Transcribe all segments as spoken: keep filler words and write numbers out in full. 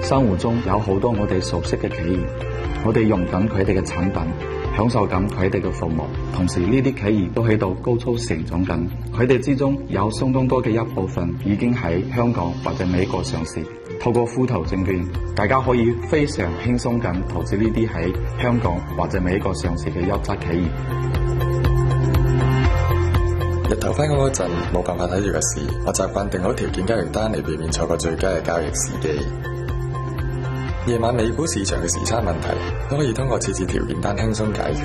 生活中有好多我哋熟悉嘅企業，我哋用緊佢哋嘅產品，享受緊佢哋嘅服務，同時呢啲企業都喺度高速成長緊，佢哋之中有相當多嘅一部分已經喺香港或者美國上市。透過富途證券，大家可以非常輕鬆咁投資呢啲喺香港或者美國上市嘅優質企業。 日頭返工嗰陣冇辦法睇住個市，我習慣定好條件交易單嚟避免錯過最佳嘅交易時機。夜晚美股市場嘅時差問題都可以通過設置條件單輕鬆解決。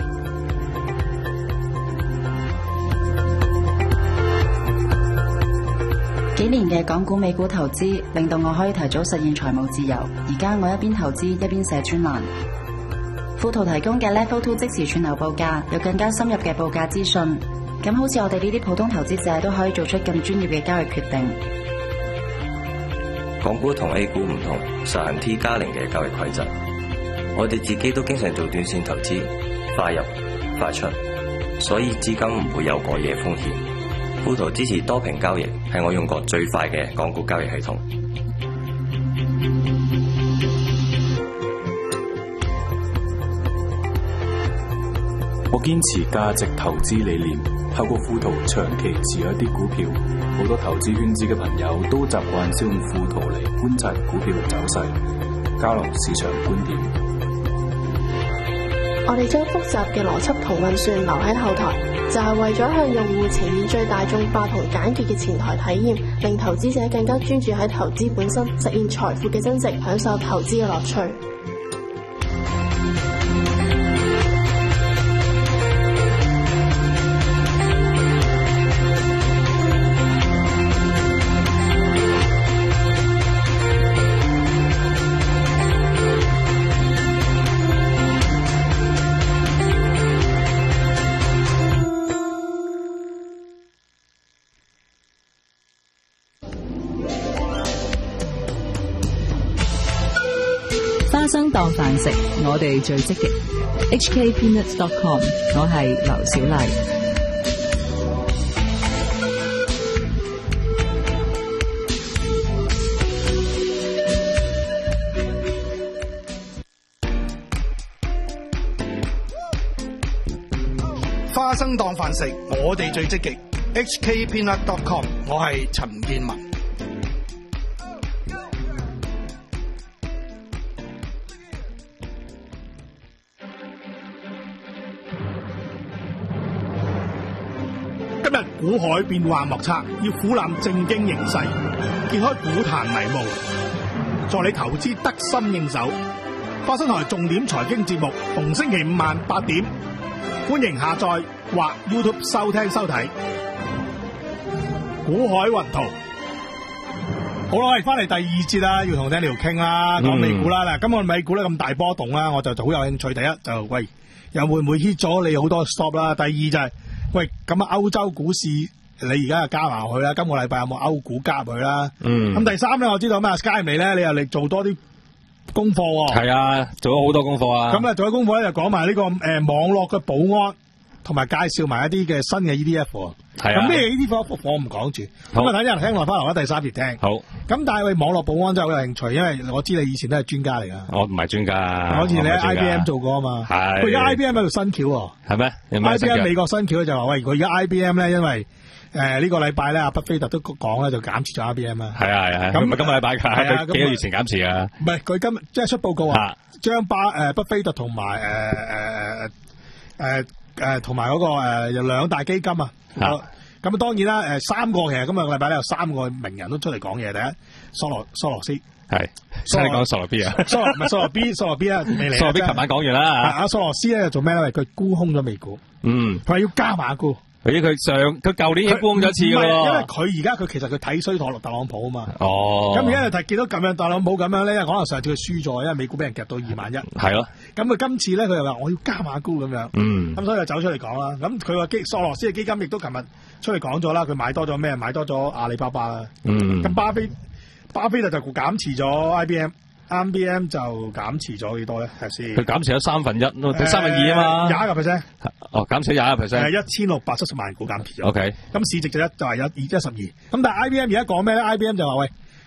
幾年嘅港股美股投資令到我可以提早實現財務自由。而家我一邊投資一邊寫專欄。富途提供嘅 Level Two 即時串流報價，有更加深入嘅報價資訊。咁好似我哋呢啲普通投資者都可以做出更專業嘅交易決定。 港股同 A 股唔同，實行 T 加零嘅交易規則。我哋自己都經常做短線投資，快入快出，所以資金唔會有過夜風險。富途支持多屏交易，係我用過最快嘅港股交易系統。 我堅持價值投資理念，透過富途長期持有一啲股票。好多投資圈子嘅朋友都習慣使用富途嚟觀察股票嘅走勢，交流市場觀點。 我哋將複雜嘅邏輯同運算留喺後台，就係為咗向用戶呈現最大眾化同簡潔嘅前台體驗，令投資者更加專注喺投資本身，實現財富嘅增值，享受投資嘅樂趣。 花生當飯食，我哋最積極。H K Peanuts dot com， 我係劉小麗。 花生當飯食，我哋最積極。H K Peanuts dot com， 我係陳建文。今日股海變幻莫測，要俯瞰正經形勢，揭開股壇迷霧，助你投資得心應手。花生台重點財經節目，逢星期五晚八點，歡迎下載或 YouTube 收聽收睇。股海雲圖，好啦，我哋翻嚟第二節啦，要同 Daniel 傾啦，講美股啦。嗱、嗯，今日美股咧咁大波動啦，我就好有興趣。第一就喂，又會唔會 hit 咗你好多 stop 啦？第二就係、是。喂，咁啊，歐洲股市你而家又加埋去啦，今個禮拜有冇歐股加入去啦？嗯。咁第三咧，我知道咩 Sky 未咧，你又嚟做多啲功課喎。係啊，做咗好多功課啊。咁啊，做咗功課咧就講埋呢個誒、呃、網絡嘅保安，同埋介紹埋一啲嘅新嘅 E T F。係啊。咁咩 E T F 我唔講住，咁啊等陣聽落翻嚟啦，第三節聽。好。咁但係喂，網絡保安真係好有興趣，因為我知你以前都係專家嚟噶。我唔係專家。好似你喺 I B M 做過啊嘛。係。佢而家 I B M 喺度新橋喎。係咩 ？I B M 美國新橋就話喂，佢而家 I B M 咧，因為誒、呃這個、呢個禮拜咧，阿巴菲特都講咧，就減持咗 I B M 啊。係啊係啊。咁唔係今個禮拜㗎，佢幾個月前減持啊。唔係佢今即係出報告啊，將巴誒巴菲特同埋誒誒誒誒同埋嗰個誒有兩大基金啊。咁啊，當然啦，誒三個其實今日個禮拜咧有三個名人都出嚟講嘢。第一，索羅索羅斯係，所以你講索羅 B 啊？索羅唔係索羅 B， 索羅 B 啊，未嚟。索羅 B 琴晚講完啦。阿索羅斯咧做咩咧？佢沽空咗美股。嗯，佢話要加碼沽。咦？佢上佢舊年已經沽空咗一次㗎喎。因為佢而家佢其實佢睇衰特特朗普啊嘛。哦。咁而家就睇見到咁樣特朗普咁樣咧，可能上次佢輸咗，因為美股俾人夾到二萬一。係咯。咁佢今次咧，佢又話我要加碼沽咁樣。嗯。咁所以就走出嚟講啦。咁佢話基索羅斯嘅基金亦都琴日出嚟講咗啦，佢買多咗咩？買多咗阿里巴巴啦。嗯。咁巴菲巴菲特就減持咗 I B M。I B M 就減持咗幾多咧？係先？佢減持咗三分一，呃、三分二啊嘛，廿一個 percent。哦，減持廿一個 percent。係一千六百七十萬股減持咗。O K。咁市值就一就係一二一十二。咁但係 I B M 而家講咩咧？I B M 就話喂，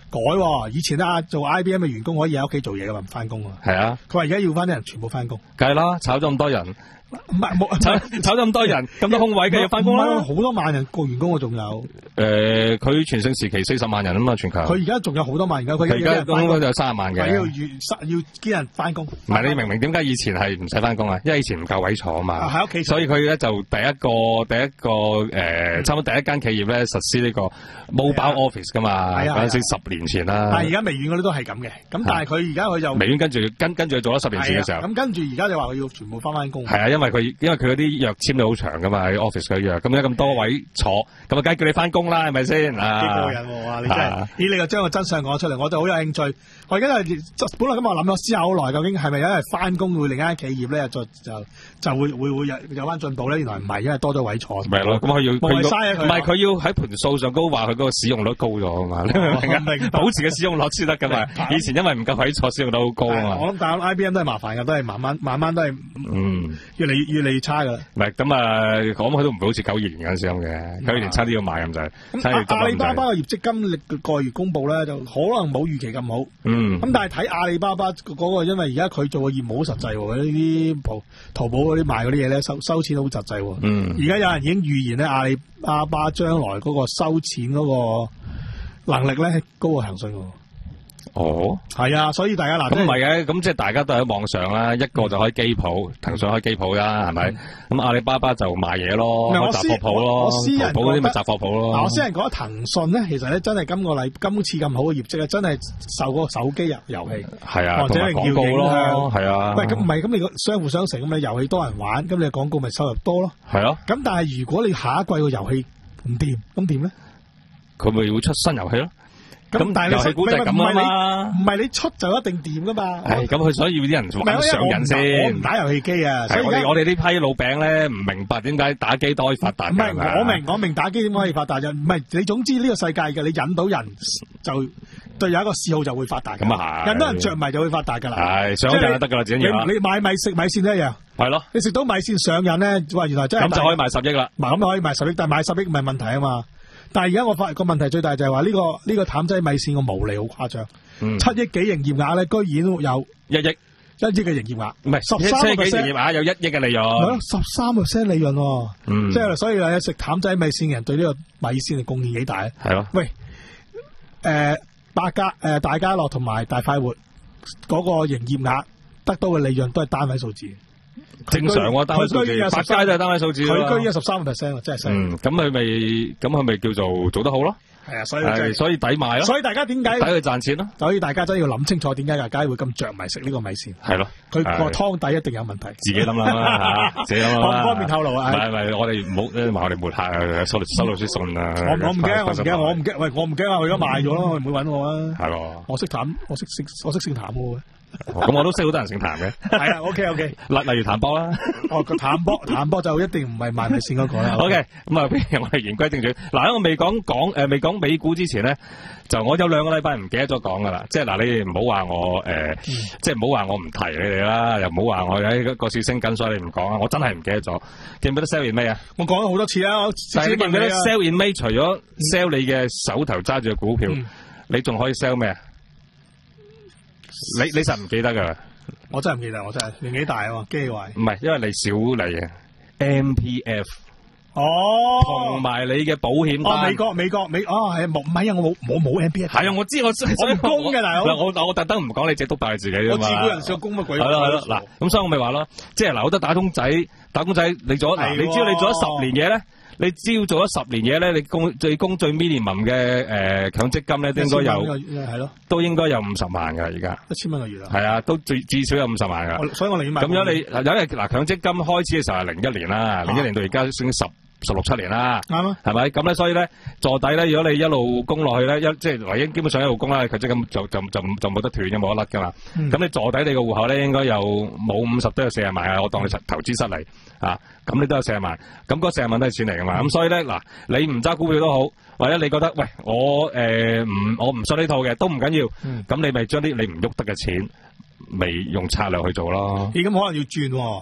改喎，以前啊做 I B M 嘅員工可以喺屋企做嘢噶嘛，唔翻工啊。 係啊， 佢話而家要翻啲人全部翻工。 梗係啦，炒咗咁多人， 唔係冇炒炒咗咁多人，咁多空位嘅要翻工啦。 好多萬人個員工啊，仲有。 誒，佢全盛時期四十萬人啊嘛，全球。 佢而家仲有好多萬，而家佢而家應該有三十萬嘅。 要要啲人翻工。 唔係你明唔明點解以前係唔使翻工啊？因為以前唔夠位坐啊嘛。 喺屋企。 所以佢咧就第一個第一個誒，差唔多第一間企業咧實施呢個 mobile office 噶嘛。嗰陣時十年前啦。 但係而家微軟嗰啲都係咁嘅，咁但係佢而家佢就微軟跟住跟跟住做咗十年前嘅時候。 咁跟住而家就話佢要全部翻翻工。 係啊，因為佢因為佢嗰啲約簽到好長噶嘛，喺 office 嘅約，咁而家咁多位坐，咁啊梗係叫你翻工啦，係咪先？ 幾過癮喎！你真係，咦？你又將個真相講出嚟，我就好有興趣。我而家係本來咁我諗咗思考好耐，究竟係咪因為翻工會另一間企業咧，就就就會會會有有翻進步咧？原來唔係，因為多咗位坐。 咪咯，咁佢要佢唔係佢要喺盤數上高話佢嗰個使用率高咗啊嘛？你明唔明啊？保持嘅使用率先得噶嘛？以前因為唔夠位坐，使用率好高啊嘛。 我諗但係 I B M 都係麻煩噶，都係慢慢慢慢都係嗯越嚟越嚟越差噶。 唔係咁啊，講佢都唔會好似九二年嗰陣時咁嘅，九二年差啲要買咁就係。 咁阿里巴巴嘅業績今歷個月公布咧，就可能冇預期咁好。 嗯。 咁但係睇阿里巴巴嗰個，因為而家佢做嘅業務好實際喎，呢啲淘淘寶嗰啲賣嗰啲嘢咧，收收錢好實際喎。 嗯。 而家有人已經預言咧，阿里巴巴將來嗰個收錢嗰個能力咧高過騰訊喎。 哦， 係啊，所以大家嗱， 咁唔係嘅，咁即係大家都喺網上啦，一個就開機鋪，騰訊開機鋪啦，係咪？咁阿里巴巴就賣嘢咯，開雜貨鋪咯，淘寶嗰啲咪雜貨鋪咯。 嗱，我私人覺得騰訊咧，其實咧真係今個禮今次咁好嘅業績咧，真係受嗰個手機遊遊戲係啊， 或者係廣告咯，係啊。 喂，咁唔係咁，你個相輔相成咁，你遊戲多人玩，咁你廣告咪收入多咯。 係咯。 咁但係如果你下一季個遊戲唔掂，咁點咧？ 佢咪會出新遊戲咯。咁但係遊戲股就係咁啊嘛， 唔係你出就一定掂噶嘛。 係咁，佢所以要啲人玩上癮先。 我唔打遊戲機啊，所以我哋我哋呢批老餅咧唔明白點解打機都可以發達。 唔係我明我明打機點可以發達啫，唔係你總之呢個世界嘅，你引到人就對有一個嗜好就會發達。咁啊係，引到人着迷就會發達噶啦。係上癮就得噶啦，自己要。你買米食米線都一樣。係咯，你食到米線上癮咧，哇！原來真係咁就可以賣十億啦。 嗱，咁可以賣十億，但係賣十億唔係問題啊嘛。但係而家我發現個問題最大就係話呢個呢、這個淡仔米線個毛利好誇張， 嗯、 七億幾營業額咧，居然有一億一億嘅營業額， 唔係十三個 percent 營業額有一億嘅利潤，係咯， 十三個 percent 利潤喎， 嗯、 即係所以咧食淡仔米線嘅人對呢個米線嘅貢獻幾大咧？ 係咯， 喂，誒、呃，百家誒、呃、大家樂同埋大快活嗰個營業額得到嘅利潤都係單位數字。 正常喎，單位數字，百佳都係單位數字， 佢居然有十三個 percent，真係犀利。 嗯，咁佢咪咁佢咪叫做做得好咯？ 係啊，所以係， 所以抵買咯。 所以大家點解抵佢賺錢咯？ 所以大家真係要諗清楚，點解大家會咁着迷食呢個米線？ 係咯， 佢個湯底一定有問題。 自己諗啦嚇，自己諗啦。 唔方便透露啊。 唔係唔係，我哋唔好咧，話我哋抹黑收收到啲信啊。 我我唔驚，我唔驚，我唔驚。喂，我唔驚啊！我而家賣咗咯，佢唔會揾我啊。 係咯。我識淡，我識識，我識姓譚嘅。 咁我都識好多人姓譚嘅。 係啊 ，OK OK。 例例如譚波啦。 哦，個譚波，譚波就一定唔係賣米線嗰個啦。 OK，咁啊，譬如我哋言歸正傳。嗱，喺我未講講誒，未講美股之前咧，就我有兩個禮拜唔記得咗講噶啦。即係嗱，你哋唔好話我誒，即係唔好話我唔提你哋啦，又唔好話我喺個市升緊，所以你唔講啊。我真係唔記得咗。記唔記得 sell in May 啊？ 我講咗好多次啊。 但係你記唔記得 sell in May 除咗 sell 你嘅手頭揸住嘅股票，你仲可以 sell 咩啊？你你實唔記得噶？ 我真係唔記得，我真係年紀大啊嘛，機會唔係，因為你少嚟啊 M P F 哦， 同埋你嘅保險單。 哦，美國美國美哦係冇唔係啊，我冇我冇 M P F。 係啊，我知我我唔供嘅大佬。 嗱，我我特登唔講，你自己督大自己啊嘛。 我自雇人士供乜鬼？ 係咯係咯，嗱，咁所以我咪話咯，即係嗱，好多打工仔打工仔，你做嗱，你知道你做咗十年嘢咧。你只要做咗十年嘢咧，你供最供最 minimum 嘅誒強積金咧，都應該有係咯，都應該有五十萬噶而家一千蚊個月啊， 係啊，都最至少有五十萬噶。 所以我寧願買。咁樣你有日嗱強積金開始嘅時候係零一年啦，零一年到而家算十十六七年啦，啱啊，係咪？咁咧，所以咧坐底咧，如果你一路供落去咧，一即係唯一基本上一路供啦，強積金就就就就冇得斷嘅，冇得甩噶嘛。咁、嗯、你坐底你個戶口咧，應該有冇五十都有四十萬啊！我當你投資失利啊，咁你都有四十萬，咁嗰四十萬都係錢嚟噶嘛。咁、嗯、所以咧嗱，你唔揸股票都好，或者你覺得喂我誒唔、呃、我唔信呢套嘅都唔緊要，咁、嗯、你咪將啲你唔喐得嘅錢，咪用策略去做咯。 咦？咁可能要轉喎。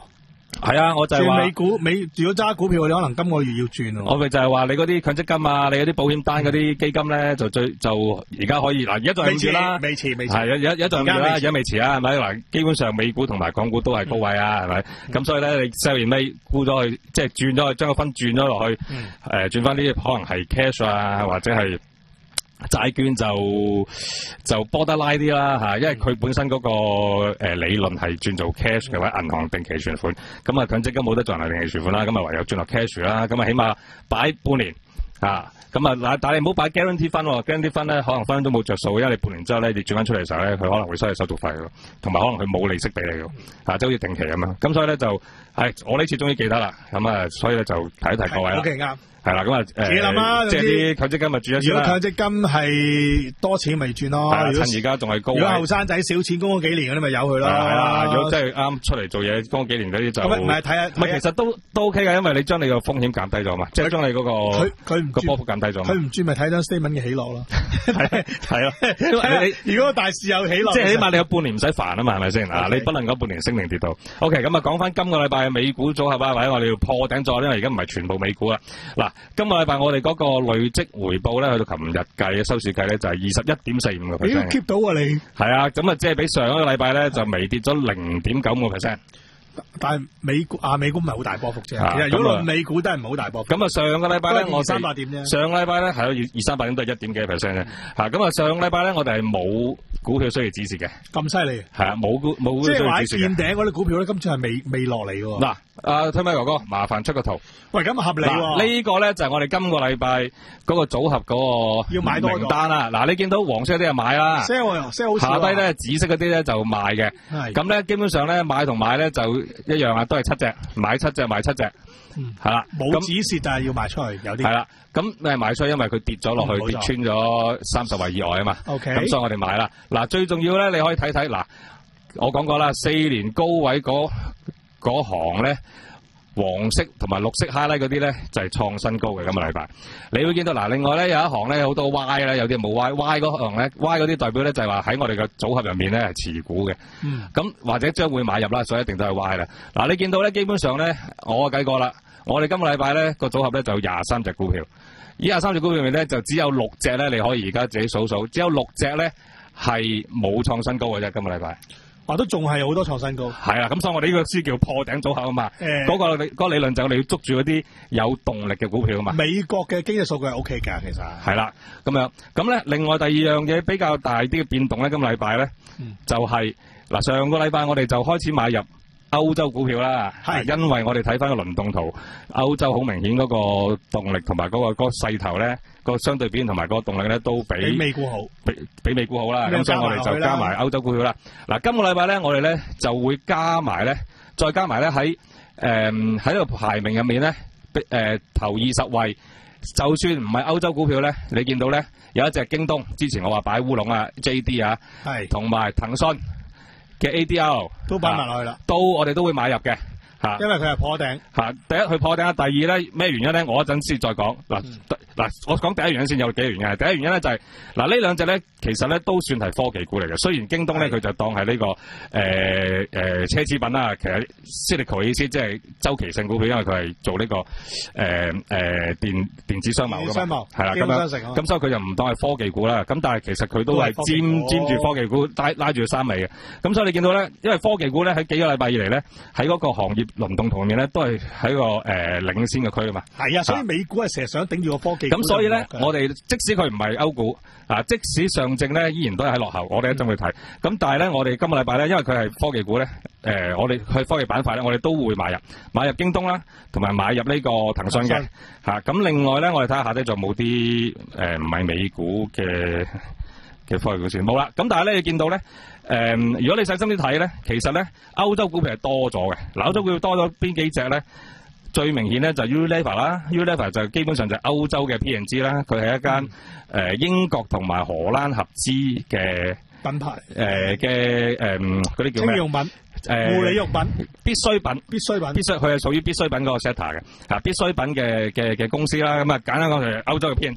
係啊，我就係話轉美股美，如果揸股票，你可能今個月要轉喎。 我咪就係話你嗰啲強積金啊，你嗰啲保險單嗰啲基金咧，就最就而家可以嗱，而家仲係五月啦， 未遲未遲， 係而家而家仲係五月啦，而家未遲啊，係咪嗱？基本上美股同埋港股都係高位啊，係咪？咁所以咧，你 sell 完尾沽咗去，即係轉咗去，將個分轉咗落去，誒轉翻啲可能係 cash 啊，或者係。債券就就波得拉啲啦吓，因為佢本身嗰、那個誒、呃、理論係轉做 cash 嘅話，銀行定期存款，咁啊強積金冇得做銀行定期存款啦，咁啊唯有轉落 cash 啦，咁啊起碼擺半年啊，咁啊嗱，但係你唔好擺 guarantee 分喎 ，guarantee 分咧可能分都冇着數，因為你半年之後咧你轉翻出嚟嘅時候咧，佢可能會收你手續費咯，同埋可能佢冇利息俾你嘅，啊即係好似定期咁樣，咁所以咧就係我呢次終於記得啦，咁啊所以咧就提一提各位啦。 O K 啱。 係啦，咁啊， 自己諗啦， 即係啲強積金咪轉一轉啦。 如果強積金係多錢咪轉咯， 趁而家仲係高位。 如果後生仔少錢供咗幾年嗰啲咪由佢咯。 係啦，如果真係啱出嚟做嘢供咗幾年嗰啲就唔係睇下， 唔係其實都都 OK 嘅，因為你將你個風險減低咗嘛，即係將你嗰個佢佢唔個波幅減低咗。 佢唔轉咪睇張 statement 嘅起落咯。 係係咯， 你如果大市有起落， 即係起碼你有半年唔使煩啊嘛，係咪先啊？你不能夠半年升定跌到。OK，咁啊講翻今個禮拜嘅美股組合啊，或者我哋要破頂咗，因為而家唔係全部美股啦。嗱，今個禮拜我哋嗰個累積回報咧，去到琴日計嘅收市計咧，就係二十一點四五個 percent。 你 keep 到啊你？ 係啊，咁啊，即係比上一個禮拜咧就微跌咗零點九五個 percent。 但係美股啊，美股唔係好大波幅啫。 啊、 其實如果論美股都係唔係好大波幅。 咁啊，上個禮拜咧，我二三百點啫。 上個禮拜咧係有二三百點都係一點幾 percent 啫。嚇，咁啊，上個禮拜咧我哋係冇股票需要指示嘅。咁犀利？係啊，冇股冇股票需要指示嘅。即係話見頂嗰啲股票咧，今次係未未落嚟喎。嗱。阿推米哥哥，麻煩出個圖。喂，咁合理喎。嗱，呢個咧就係我哋今個禮拜嗰個組合嗰個要買多名單啦。嗱，你見到黃色嗰啲係買啦 ，sell sell 好少。下低咧紫色嗰啲咧就賣嘅。係。咁咧基本上咧買同賣咧就一樣啊，都係七隻，買七隻賣七隻。嗯。係啦。冇指示就係要賣出去，有啲。係啦。咁誒賣出去，因為佢跌咗落去，跌穿咗三十位以外啊嘛。O K。咁所以我哋買啦。嗱，最重要咧，你可以睇睇嗱，我講過啦，四年高位嗰。嗰行咧黃色同埋綠色 highlight 嗰啲咧就係、是、創新高嘅今個禮拜，你會見到嗱，另外咧有一行咧好多 Y 咧，有啲冇 Y，Y 嗰行咧 Y 嗰啲代表咧就係話喺我哋嘅組合入面咧係持股嘅，咁、嗯、或者將會買入啦，所以一定都係 Y 啦。嗱，你見到咧基本上咧我計過啦，我哋今個禮拜咧個組合咧就有廿三隻股票，以廿三隻股票入面咧就只有六隻咧你可以而家自己數數，只有六隻咧係冇創新高嘅啫，今個禮拜。話都仲係好多創新高，係啊，咁所以我哋呢個書叫破頂組合啊嘛。誒、欸，嗰、那個嗰、那個理論就係你要捉住嗰啲有動力嘅股票啊嘛。美國嘅經濟數據係 O K 㗎，其實係啦，咁樣咁咧，另外第二樣嘢比較大啲嘅變動咧，今個禮拜咧、嗯、就係、是、嗱，上個禮拜我哋就開始買入歐洲股票啦，係因為我哋睇翻個輪動圖，歐洲好明顯嗰個動力同埋嗰個嗰、那個勢頭咧。個相對表現同埋個動力咧都比，比美股好，比比美股好啦。咁所以我哋就加埋歐洲股票啦。嗱，今個禮拜咧，我哋咧就會加埋咧，再加埋咧喺誒喺個排名入面咧，誒、呃、頭二十位，就算唔係歐洲股票咧，你見到咧有一隻京東，之前我話擺烏龍啊 J D 啊，係同埋騰訊嘅 A D R 都擺埋落去啦，都我哋都會買入嘅。吓，因為佢係破頂。吓，第一佢破頂，第二咧咩原因咧？我一陣先再講。嗱、嗯，嗱，我講第一原因先，有幾個原因。第一原因咧就係、是、嗱，呢兩隻咧其實咧都算係科技股嚟嘅。雖然京東咧佢就當係呢、這個誒誒、呃呃、奢侈品啦，其實 cyclical 嘅意思即係周期性股票，因為佢係做呢、這個誒誒、呃呃、電電子商貿噶嘛，係啦咁樣。咁所以佢就唔當係科技股啦。咁但係其實佢都係沾沾住科技股拉拉住三尾嘅。咁所以你見到咧，因為科技股咧喺幾個禮拜以嚟咧喺嗰個行業輪動圖面咧都係喺個誒、呃、領先嘅區啊嘛，係啊，所以美股係成日想頂住個科技股。咁所以咧，我哋即使佢唔係歐股啊，即使上證咧依然都係喺落後，我哋一陣會睇。咁、嗯、但係咧，我哋今個禮拜咧，因為佢係科技股咧，誒、呃，我哋去科技板塊咧，我哋都會買入，買入京東啦，同埋買入呢個騰訊嘅嚇。咁、啊、另外咧，我哋睇下下低仲冇啲誒唔係美股嘅嘅科技股先冇啦。咁但係咧，你見到咧。誒、嗯，如果你細心啲睇咧，其實咧歐洲股票係多咗嘅。嗱，歐洲股票多咗邊幾隻咧？最明顯咧就係 Unilever 啦 ，Unilever 就基本上就係歐洲嘅 P and G 啦。佢係一間誒、嗯呃、英國同埋荷蘭合資嘅品牌，誒嘅誒嗰啲叫咩？清用品、誒、呃、護理用品、必需品、必需品、必需，佢係屬於必需品嗰個 sector 嘅，嚇必需品嘅嘅嘅公司啦。咁啊簡單講就係歐洲嘅 P and G。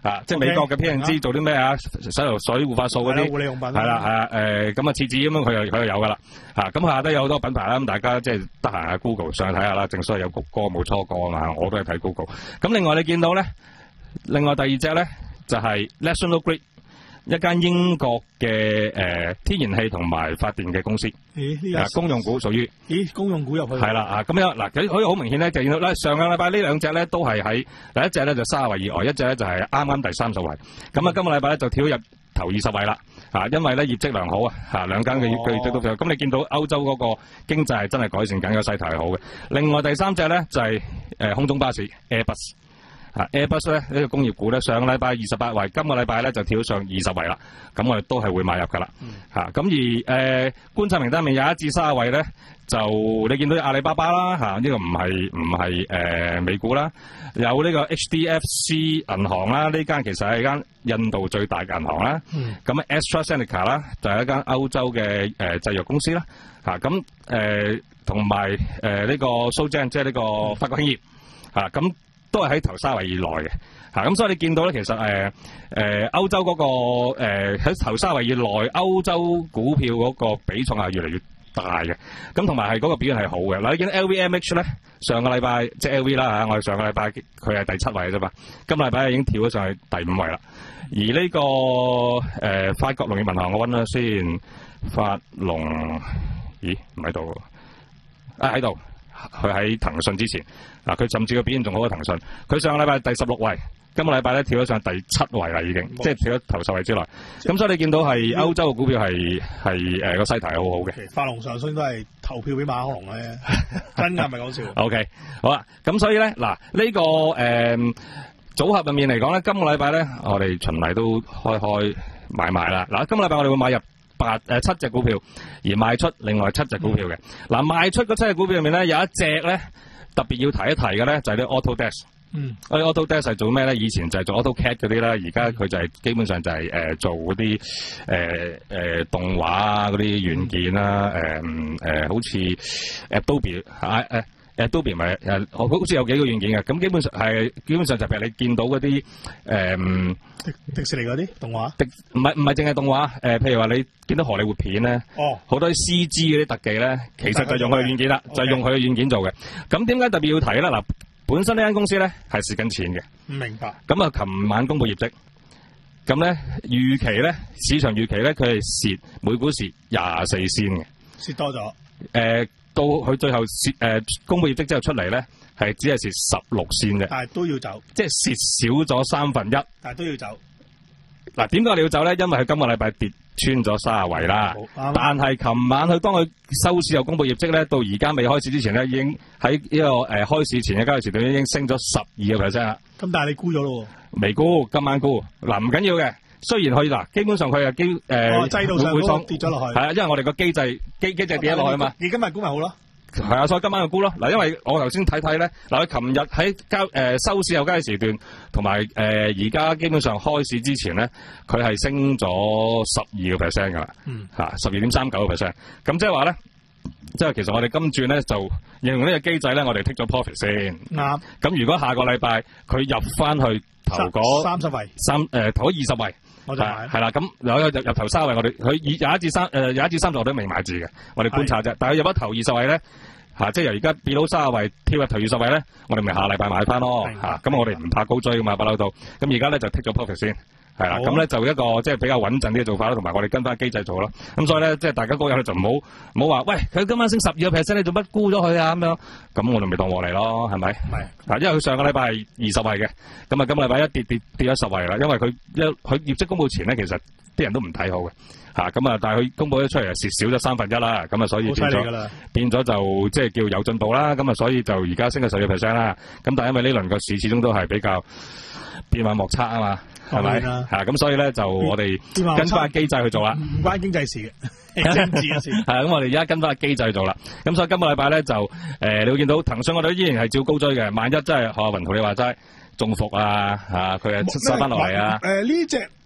啊，即係美國嘅 P and G 做啲咩啊？洗頭水、護髮素嗰啲， 護理用品係啦係啊誒，咁啊廁紙咁樣佢又佢又有噶啦嚇，咁下低有好多品牌啦，咁大家即係得閒喺 Google 上去睇下啦，正所謂有谷歌冇初歌啊嘛，我都係睇 Google。咁另外你見到咧，另外第二隻咧就係 National Grid。一間英國嘅誒、呃、天然氣同埋發電嘅公司， 咦？呢公用股屬於咦？公用股入去係啦啊！咁樣嗱，佢可以好明顯咧，就見到咧上個禮拜呢兩隻咧都係喺第一隻咧就三十位以外，一隻咧就係啱啱第三十位。咁、嗯、啊，今個禮拜咧就跳入頭二十位啦啊！因為咧業績良好啊，嚇兩間嘅業績都咁、哦、你見到歐洲嗰個經濟係真係改善緊，個勢頭係好嘅。另外第三隻咧就係、是、誒、呃、空中巴士 Airbus。啊 Airbus 咧呢、這個工業股咧上個禮拜二十八位，今個禮拜咧就跳上二十位啦。咁我哋都係會買入噶啦。嚇、嗯、咁、啊、而誒、呃、觀察名單入面有一至三十位咧，就你見到阿里巴巴啦嚇，呢、啊這個唔係唔係誒美股啦，有呢個 H D F C 銀行啦，呢間其實係間印度最大嘅銀行啦。咁、嗯、AstraZeneca 啦就係、是、一間歐洲嘅誒、呃、製藥公司啦。嚇咁誒同埋誒呢個蘇珍即係呢個法國興業嚇咁。啊都係喺頭三位以內嘅，嚇、啊、咁所以你見到咧，其實誒誒、呃、歐洲嗰、那個喺、呃、頭三位以內，歐洲股票嗰個比重係越嚟越大嘅，咁同埋係嗰個表現係好嘅。嗱、啊，你見到 L V M H 咧，上個禮拜即係 L V 啦嚇，我哋上個禮拜佢係第七位嘅啫嘛，今個禮拜已經跳咗上去第五位啦。而呢、這個誒、呃、法國農業銀行，我揾下先，法農，咦唔喺度，啊喺度。佢喺騰訊之前，嗱佢甚至個表現仲好過騰訊。佢上個禮拜第十六位，今個禮拜咧跳咗上第七位啦，已經，即係跳咗頭十位之內。咁所以你見到係歐洲嘅股票係係誒個勢頭係好好嘅。 法龍上升都係投票俾馬克龍咧，真㗎唔係講笑。 O K， 好啦，咁所以咧嗱呢、這個誒、呃、組合入面嚟講咧，今個禮拜咧我哋循例都開開買賣啦。嗱，今個禮拜我哋會買入。八誒七隻股票，而賣出另外七隻股票嘅。嗱、嗯，賣出嗰七隻股票入面咧，有一隻咧特別要提一提嘅咧，就係、是、啲 Autodesk。嗯，嗰啲 Autodesk 係做咩咧？以前就係做 AutoCAD 嗰啲啦，而家佢就係、是、基本上就係、是、誒、呃、做嗰啲誒誒動畫啊嗰啲軟件啦，誒、呃、誒、呃、好似 Adobe 啊誒。Adobe 咪誒，好好似有幾個軟件嘅，咁基本上係基本上就譬如你見到嗰啲誒迪士尼嗰啲動畫， 迪唔係唔係淨係動畫，誒、呃、譬如話你見到荷里活片咧，哦，好多 C G 嗰啲特技咧，其實就用佢嘅軟件啦，就係用佢嘅軟件做嘅。咁點解特別要提咧？嗱，本身呢間公司咧係蝕緊錢嘅，唔明白。咁啊，琴晚公布業績，咁咧預期咧市場預期咧佢係蝕每股蝕廿四仙嘅， 蝕多咗，誒、 呃。到佢最後蝕誒公布業績之後出嚟咧，係只係蝕十六仙嘅， 但係都要走， 即係蝕少咗三分一， 但係都要走。 嗱，點解我哋要走咧？因為佢今個禮拜跌穿咗卅位啦。但係琴晚佢當佢收市又公布業績咧，到而家未開市之前咧，已經喺呢個誒開市前嘅交易時段已經升咗十二個 percent 啦。咁但係你沽咗咯？未沽，今晚沽。嗱，唔緊要嘅。雖然佢嗱，基本上佢係基誒、呃哦、制度上會跌咗落去，係啊，因為我哋個機制機機制跌咗落去啊嘛。你今日估咪好咯？係啊，所以今晚就估咯。嗱，因為我頭先睇睇咧，嗱，佢琴日喺交誒收市後交易時段，同埋誒而家基本上開市之前咧，佢係升咗十二個 percent 噶啦，嗯，嚇十二點三九個 percent。咁即係話咧，即係其實我哋今轉咧就應用呢個機制咧，我哋 take 咗 profit 先。啱、嗯。咁如果下個禮拜佢入翻去頭嗰三十位，三誒頭二十位。我就係啦，咁有入入頭三位，我哋佢有一至三誒有一至三十我都未買字嘅，我哋觀察啫。但係入咗頭二十位咧，嚇、啊、即係由而家變到三十位跳入頭二十位咧，我哋咪下禮拜買翻咯嚇。咁、啊、我哋唔怕高追噶嘛，不嬲到。咁而家咧就 take 咗 profit 先，係啦。咁咧就一個即係比較穩陣啲嘅做法咯，同埋我哋跟翻機制做咯。咁所以咧，即係大家高友就唔好唔好話，喂佢今晚升十二個 percent，你做乜沽咗佢啊？咁樣咁我哋咪當獲利咯，係咪？係。嗱，因為佢上個禮拜係二十位嘅，咁啊今個禮拜一跌跌跌咗十位啦。因為佢一佢業績公佈前咧，其實啲人都唔睇好嘅，嚇咁啊！但係佢公佈咗出嚟又蝕少咗三分一啦，咁啊所以變咗變咗就即係叫有進步啦。咁啊所以就而家升咗十二 percent 啦。咁但係因為呢輪個市始終都係比較變幻莫測啊嘛，係咪？嚇咁所以咧就我哋跟翻機制去做啦， 唔關經濟事嘅，係政治嘅事。 係咁，我哋而家跟翻機制去做啦。咁所以今個禮拜咧就誒、呃，你會見到騰訊我哋依然係照高追嘅。萬一真係學阿雲同你話齋中伏啊嚇，佢係收翻落嚟啊！ 誒呢隻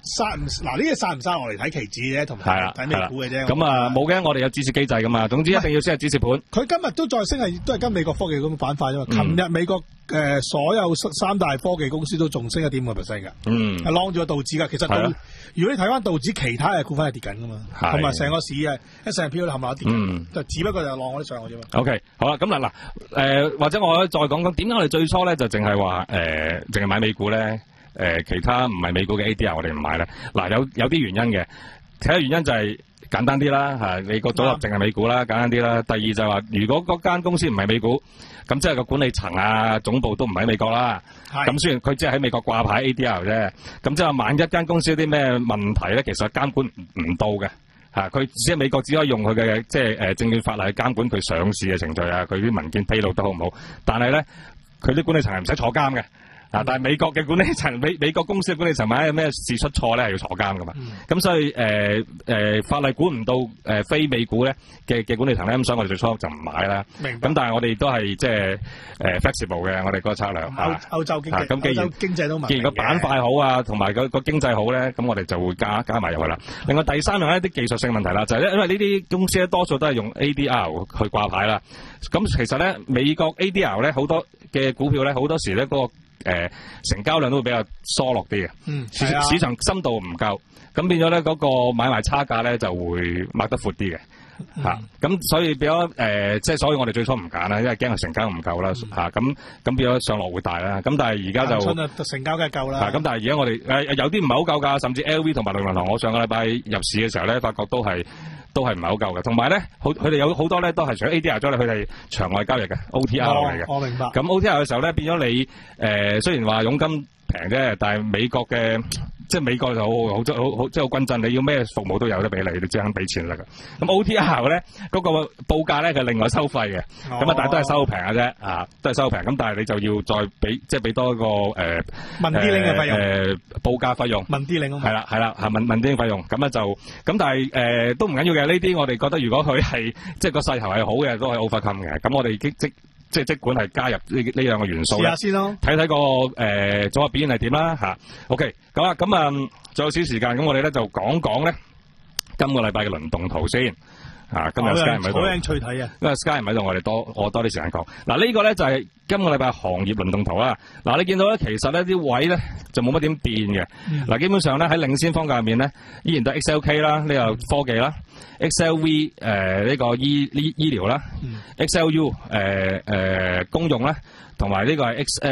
殺唔嗱呢啲殺唔殺落嚟睇期指啫，同埋睇美股嘅啫。 咁啊冇嘅，我哋有指示機制噶嘛。總之一定要先係指示盤。佢今日都再升係都係跟美國科技咁板塊啫嘛。琴、嗯、日美國誒、呃、所有三大科技公司都仲升一點五個 percent 㗎。嗯，係晾住個道指㗎。其實道如果你睇翻道指，其他嘅股份係跌緊㗎嘛，同埋成個市啊一成票都冚唪唥跌緊，就、嗯、只不過就晾嗰啲上去啫嘛。OK， 好啦，咁嗱嗱誒，或者我可以再講講點解我哋最初咧就淨係話誒，淨、呃、係買美股咧。誒、呃，其他唔係美股嘅 A D R 我哋唔買咧。嗱，有有啲原因嘅，其他原因就係簡單啲啦，吓你個組合淨係美股啦，簡單啲啦。第二就係話，如果嗰間公司唔係美股，咁即係個管理層啊、總部都唔喺美國啦。咁雖然佢只係喺美國掛牌 A D R 啫，咁即係萬一間公司有啲咩問題咧，其實監管唔到嘅，吓佢只係美國只可以用佢嘅即係誒證券法例去監管佢上市嘅程序啊，佢啲文件披露得好唔好？但係咧，佢啲管理層係唔使坐監嘅。啊！但係美國嘅管理層，美美國公司嘅管理層，萬一有咩事出錯咧，係要坐監噶嘛。咁、嗯、所以誒誒、呃呃、法例管唔到誒、呃、非美股咧嘅嘅管理層咧，咁所以我哋最初就唔買啦。明白。咁但係我哋都係即係誒 flexible 嘅，我哋嗰個策略。歐歐洲經濟，咁既然經濟都既然個板塊好啊，同埋個個經濟好咧，咁我哋就會加加埋入去啦。另外第三樣一啲技術性問題啦，就係、是、咧，因為呢啲公司咧多數都係用 A D R 去掛牌啦。咁其實咧，美國 A D R 咧好多嘅股票咧，好多時咧嗰、那個誒、呃，成交量都會比較疏落啲嘅，嗯，市市場深度唔夠，咁變咗咧嗰個買賣差價咧就會擘得闊啲嘅，吓、嗯，咁、啊、所以變咗誒，即、呃、係所以我哋最初唔揀啦，因為驚佢成交唔夠啦，吓、嗯，咁、啊、咁變咗上落會大啦，咁但係而家就成交梗係夠啦，咁、啊、但係而家我哋誒、呃、有啲唔係好夠噶，甚至 L V 同埋六銀行，我上個禮拜入市嘅時候咧，發覺都係。都係唔係好夠嘅，同埋咧，好佢哋有好多咧都係除咗 A D R 之外，佢哋場外交易嘅 O T R 嚟嘅、哦。我明白。咁 O T R 嘅時候咧，變咗你誒、呃，雖然話佣金平啫，但係美國嘅即係美國就好好好好即係好均真，你要咩服務都有得俾你，你只肯俾錢得㗎。咁 O T R 咧嗰、那個報價咧佢另外收費嘅，咁、哦、啊但係都係收平嘅啫，啊都係收平。咁但係你就要再俾即係俾多一個誒、呃、文啲領嘅費用，誒、呃、報價費用，文啲領係啦係啦係文文啲領費用。咁咧就咁，但係誒、呃、都唔緊要嘅。呢啲我哋覺得如果佢係即係個勢頭係好嘅，都係 overcome 嘅。咁我哋即即即係即管係加入呢呢兩個元素咧，試下先咯，睇睇個誒組合表現係點啦吓。OK，咁啊咁啊，仲有少時間，咁我哋咧就講講咧今個禮拜嘅輪動圖先。啊，今日 Sky 唔喺度，好興趣睇啊！因為 Sky 唔喺度，我哋多我多啲時間講。嗱、啊，這個、呢個咧就係、是、今個禮拜行業輪動圖啦。嗱、啊，你見到咧，其實咧啲位咧就冇乜點變嘅。嗱、嗯啊，基本上咧喺領先方向入面咧，依然都係 X L K 啦，呢、這個科技啦、嗯、，X L V 誒、呃、呢、這個醫醫醫療啦、嗯、，X L U 誒、呃、誒、呃、公用啦，同埋呢個係 X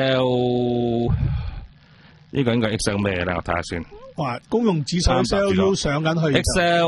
L 呢個應該 X L 咩咧？我睇下先。哇，公用指數 X L U 上緊去 ，X L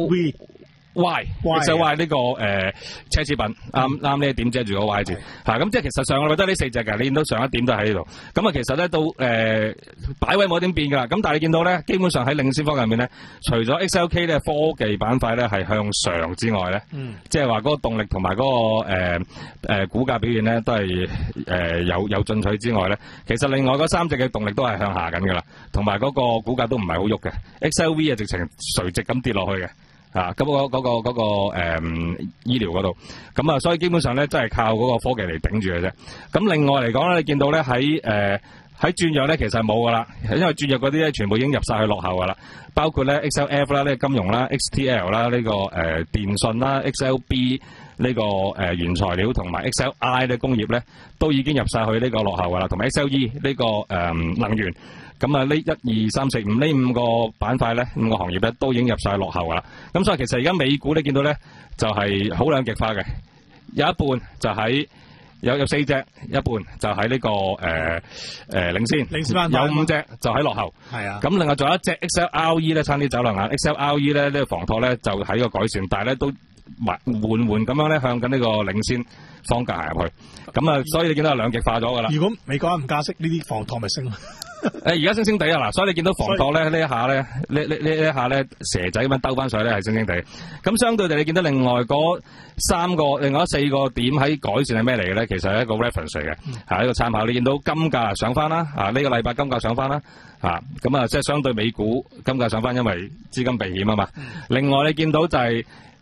V。Y X L Y 呢、這個誒、呃、奢侈品啱啱呢一點遮住個 Y 字吓，咁、啊、即係其實上個禮拜得呢四隻嘅，你見到上一點都喺呢度，咁啊其實咧到誒擺位冇點變噶啦，咁但係你見到咧，基本上喺領先方入面咧，除咗 X L K 咧科技板塊咧係向上之外咧，嗯，即係話嗰個動力同埋嗰個誒誒、呃、股價表現咧都係誒、呃、有有進取之外咧，其實另外嗰三隻嘅動力都係向下緊噶啦，同埋嗰個股價都唔係好喐嘅 ，X L V 啊直情垂直咁跌落去嘅。啊，咁、那、嗰個嗰、那個嗰、那個誒、嗯、醫療嗰度，咁啊，所以基本上咧，真係靠嗰個科技嚟頂住嘅啫。咁另外嚟講咧，你見到咧喺誒喺轉弱咧，其實係冇噶啦，因為轉弱嗰啲咧，全部已經入晒去落後噶啦。包括咧 X L F 啦，呢個金融啦 ，X T L 啦，呢個誒電信啦 ，X L B 呢個誒原材料同埋 X L I 呢工業咧，都已經入晒去呢個落後噶啦，同埋 X L E 呢個誒能源。咁啊，呢一二三四五呢五個板塊咧，五個行業咧都已經入晒落後噶啦。咁所以其實而家美股你見到咧，就係好兩極化嘅，有一半就喺有有四隻，一半就喺呢、這個誒誒、呃呃、領先，領先翻有五隻就喺落後。係啊。咁另外仲有一隻 X L R E 咧，差啲走兩眼。X L R E 咧呢、這個房託咧就喺個改善，但係咧都緩緩咁樣咧向緊呢個領先方向行入去。咁啊，所以你見到係兩極化咗噶啦。如果美國唔加息，呢啲房託咪升咯。誒，而家升升地啊，嗱，所以你見到房託咧呢一下咧，呢呢呢一下咧蛇仔咁樣兜翻上去咧係升升地。咁相對地，你見到另外嗰三個、另外四個點喺改善係咩嚟嘅咧？其實係一個 reference 嚟嘅，係一個參考。你見到金價上翻啦，啊呢個禮拜金價上翻啦，啊咁啊即係相對美股金價上翻，因為資金避險啊嘛。另外你見到就係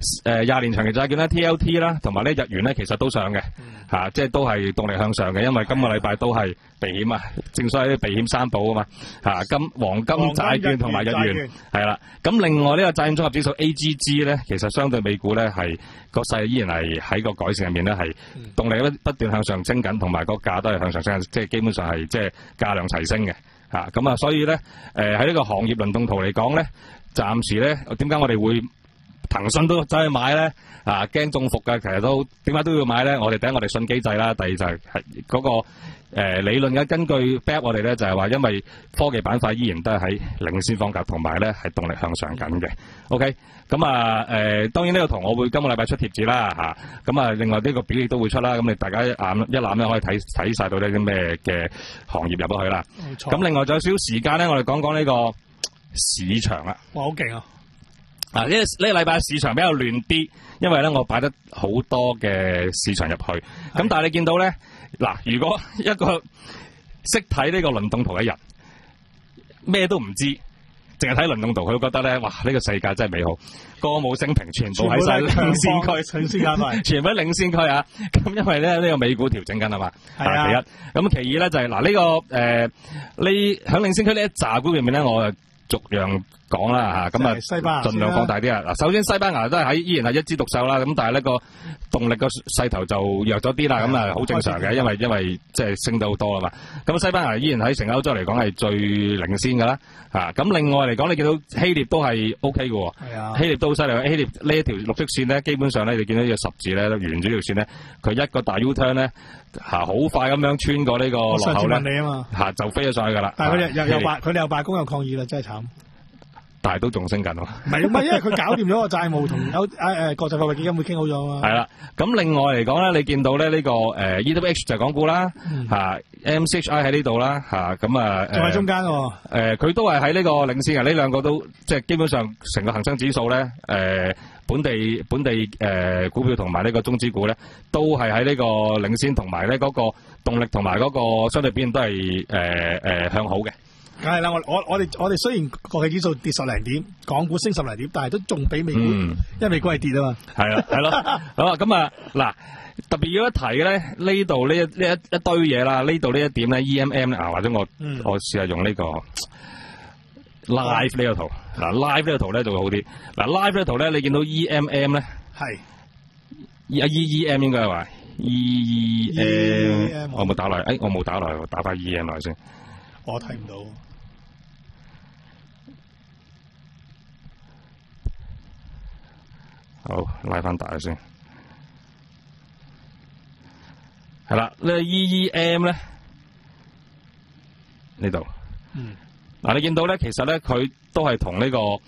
誒廿年長期債券咧 T L T 啦，同埋呢日元咧，其實都上嘅嚇、 嗯啊，即係都係動力向上嘅，因為今個禮拜都係避險啊，正所謂啲避險三寶啊嘛嚇，金黃金債券同埋日元係啦。咁另外呢個債券綜合指數 A G G 咧，其實相對美股咧係個勢依然係喺個改善入面咧係動力不不斷向上升緊，同埋個價都係向上升，即係基本上係即係價量齊升嘅嚇。咁啊，所以咧誒喺呢個行業輪動圖嚟講咧，暫時咧點解我哋會騰訊都走去買咧？啊，驚中伏嘅，其實都點解都要買咧？我哋第一，我哋信機制啦；第二就係係嗰個誒、呃、理論嘅根據 back 我哋咧，就係、是、話因為科技板塊依然都係喺領先方格，同埋咧係動力向上緊嘅。OK，咁啊誒、呃，當然呢個圖我會今個禮拜出貼紙啦嚇。咁啊，另外呢個表亦都會出啦。咁你大家一眼一覽咧可以睇睇曬到呢啲咩嘅行業入咗去啦。冇錯。咁另外仲有少少時間咧，我哋講講呢個市場啦。 哇，好勁啊！ 啊！呢呢個禮拜市場比較亂啲，因為咧我擺得好多嘅市場入去。咁但係你見到咧，嗱，如果一個識睇呢個輪動圖嘅人，咩都唔知，淨係睇輪動圖，佢會覺得咧，哇！呢個世界真係美好，歌舞升平，全部喺晒領先區， 領先區， 全部喺領先區啊！咁因為咧呢個美股調整緊啊嘛，係啊。第一，咁其二咧就係嗱呢個誒呢響領先區呢一紮股入面咧，我誒逐樣講啦嚇，咁啊盡量放大啲啊！嗱，首先西班牙都係喺依然係一枝獨秀啦，咁但係呢個動力個勢頭就弱咗啲啦，咁啊好正常嘅，因為因為即係升得好多啦嘛。咁西班牙依然喺成個歐洲嚟講係最領先㗎啦嚇。咁另外嚟講，你見到希臘都係 O K 嘅喎，係啊，希臘都好犀利。希臘呢一條綠色線咧，基本上咧你見到呢個十字咧沿住呢條線咧，佢一個大 U turn 咧嚇，好快咁樣穿過呢個落口咧嚇，就飛咗上去㗎啦。 但係佢哋又又罷，佢哋又罷工又抗議啦，真係慘。 但係都仲升緊喎， 唔係唔係，因為佢搞掂咗個債務同有誒誒國際貨幣基金會傾好咗啊嘛。係啦， 咁另外嚟講咧，你見到咧呢個誒 E W H 就係港股啦，嚇 M C H I 喺呢度啦，嚇咁啊， 仲喺中間喎。 誒佢都係喺呢個領先嘅，呢兩個都即係基本上成個恆生指數咧，誒本地本地誒股票同埋呢個中資股咧，都係喺呢個領先，同埋咧嗰個動力同埋嗰個相對表現都係誒誒向好嘅。 梗係啦，我我我哋我哋雖然國際指數跌十零點，港股升十零點，但係都仲比美股，嗯、因為美股係跌啊嘛。係啦，係咯。好啊，咁啊嗱，特別要一提嘅咧，呢度呢一呢一一堆嘢啦，呢度呢一點咧 E M M 啊，或者我、嗯、我試下用呢、呢個 live 呢個圖，嗱、啊、live 呢個圖咧就會好啲。嗱 live 呢個圖咧，你見到 E M M 咧係啊 E E M 應該係話 E E M， 我冇打落嚟，誒我冇打落嚟，我打翻 E M 落嚟先。 我睇唔到。 好，拉翻大先。係啦，呢 E E M 咧呢度。嗯。嗱，你見到咧，其實咧佢都係同呢個誒，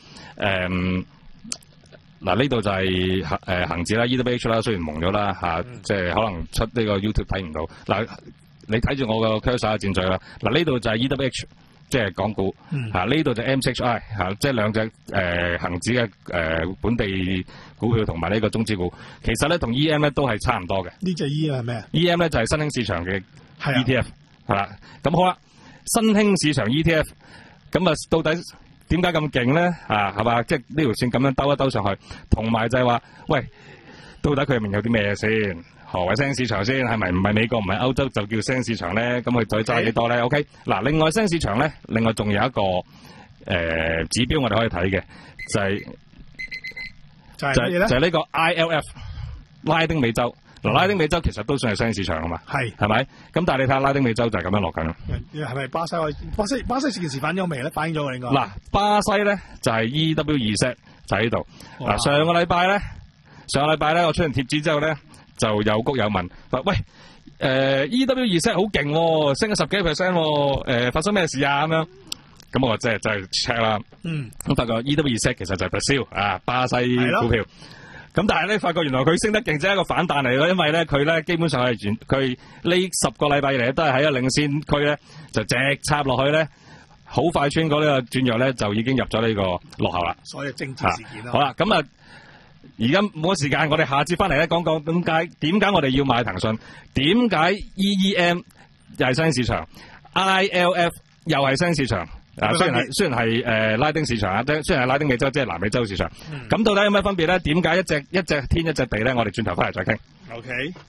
嗱呢度就係誒恆指啦 ，E W H 啦，雖然蒙咗啦嚇，即係可能出呢個 YouTube 睇唔到。嗱，你睇住我個 cursor 嘅箭嘴啦。嗱，呢度就係 E W H。即係港股，嚇呢度就 M C H I 嚇，即係兩隻誒恆指嘅誒、呃、本地股票同埋呢個中資股，其實咧同 E M 咧都係差唔多嘅。 呢隻 E 係咩 ？E M 咧就係新興市場嘅 E T F，係啦。咁好啦，新興市場 E T F， 咁啊到底點解咁勁咧？啊係嘛，即係呢條線咁樣兜一兜上去，同埋就係話，喂，到底佢入面有啲咩先？何謂新興市場先？係咪唔係美國唔係歐洲就叫新興市場咧？咁佢再揸幾多咧 ？OK， 嗱，另外新興市場咧，另外仲有一個誒、呃、指標我哋可以睇嘅，就係、是、就係、是、就係、是、呢個 I L F 拉丁美洲。嗱、嗯，拉丁美洲其實都算係新興市場啊嘛，係係咪？咁但係你睇下拉丁美洲就係咁樣落緊啦。 係咪巴西？巴西巴西件事反映咗未咧？反映咗㗎應該。 嗱，巴西咧就係 E W 二 set 就喺呢度。嗱，上個禮拜咧，上個禮拜咧我出完貼紙之後咧。就有谷有問，話喂，誒、呃、E W 二 set 好勁喎，升咗十幾 percent 喎，誒發生咩事啊咁樣？咁我真係真係 check 啦，嗯，咁發覺 E W 二 set 其實就係 Brazil 啊，巴西股票，咁但係咧發覺原來佢升得勁，即係一個反彈嚟咯，因為咧佢咧基本上係全佢呢十個禮拜以嚟都係喺一個領先區咧，就直插落去咧，好快穿過呢個轉弱咧，就已經入咗呢個落後啦。 所以政治事件啦、啊。 好啦，咁啊。而家冇時間，我哋下次翻嚟咧講講點解點解我哋要買騰訊？點解 E E M 又係新興市場 ，I L F 又係新興市場？ 啊，雖然係雖然係誒、呃、拉丁市場啊，雖然係拉丁美洲，即係南美洲市場。咁、嗯、到底有咩分別咧？點解一隻一隻天一隻地咧？我哋轉頭翻嚟再傾。 OK。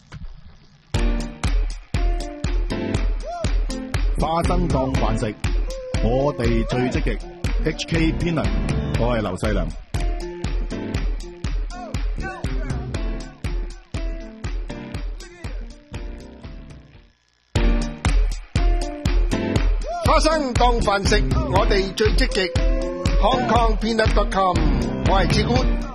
花生當飯食，我哋最積極。H K Peanut， 我係劉細良。 花生當飯食，我哋最積極。Hong Kong Peanut dot com， 我係志官。